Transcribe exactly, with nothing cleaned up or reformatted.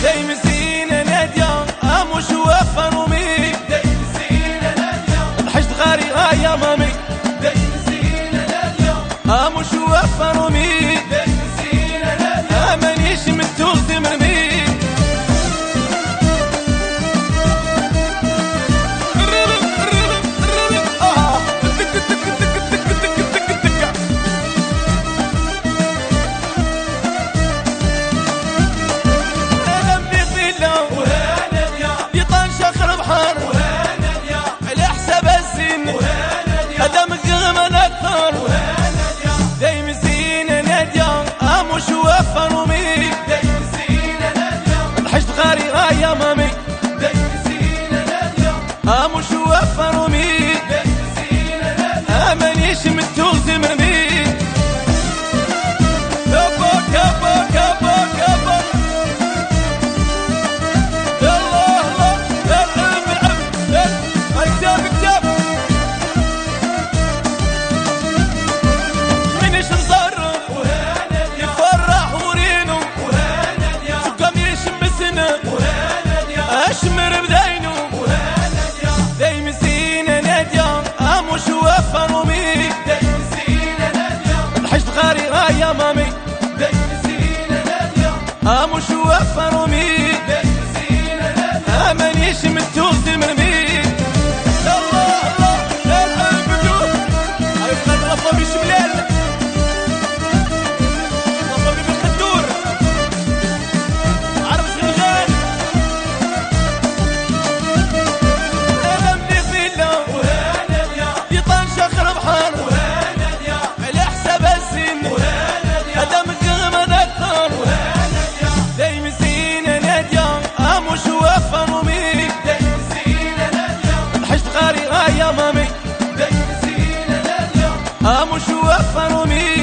دايم زينة نادية اموش وفرومي دايم زينة نادية الحشد غاري يا مامي دايم زينة نادية اموش وفرومي دايم زينة نادية امانيش متوزي مرمي يا مامي دايم زينة نادية اموش وفرومي دايم زينة نادية امانيش متوزي مرمي كبا كبا كبا كبا يلا يلا العب العب الكتاب كتاب منيش نصرف يفرح ورينو سكام يشمسنا اشمر بداينو دايم زينة نادية اموش وفرومي دايم زينة نادية الحشد غاري يا مامي دايم زينة نادية اموش وفرومي دايم زينة نادية امانيش متوزي مرمي الله الله العب بدون هاي بلاد الافضل شملال الافضل بالخدور عرب شغال يا مامي دايم زينة نادية اموش وفرومي